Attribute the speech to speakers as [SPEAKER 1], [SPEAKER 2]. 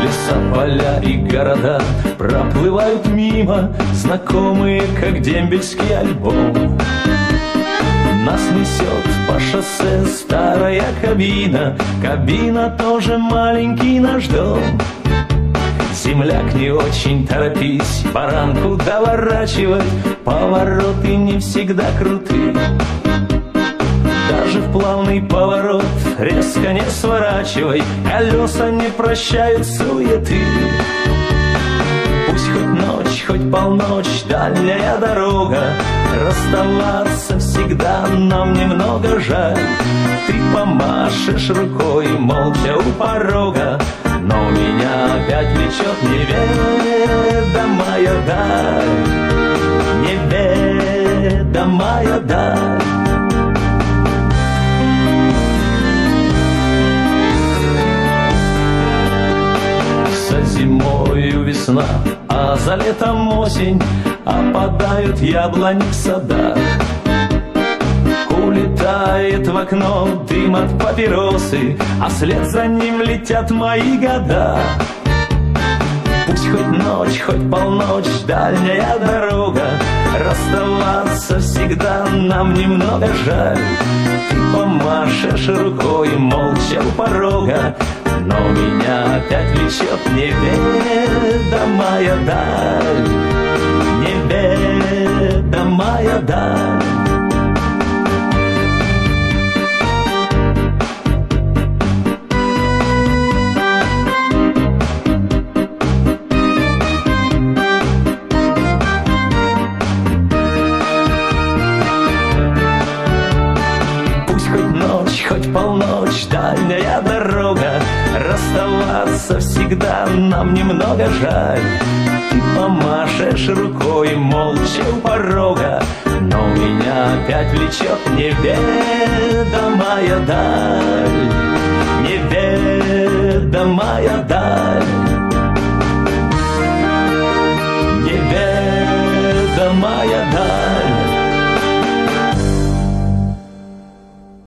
[SPEAKER 1] Леса, поля и города проплывают мимо, знакомые, как дембельский альбом. Нас несет по шоссе старая кабина, кабина тоже маленький наш дом. Земляк, не очень торопись, баранку доворачивать, повороты не всегда круты. Даже в плавный поворот резко не сворачивай, колеса не прощают суеты. Пусть хоть ночь, хоть полночь, дальняя дорога, расставаться всегда нам немного жаль. Ты помашешь рукой молча у порога, но меня опять влечет неведомая даль, неведомая даль. За зимою весна, а за летом осень, опадают яблони в садах. Улетает в окно дым от папиросы, а вслед за ним летят мои года. Пусть хоть ночь, хоть полночь, дальняя дорога, расставаться всегда нам немного жаль. Ты помашешь рукой молча у порога, но меня опять влечет неведомая даль, неведомая даль. Хоть полночь, дальняя дорога, расставаться всегда нам немного жаль. Ты помашешь рукой молча у порога, но меня опять влечет неведомая даль, неведомая даль.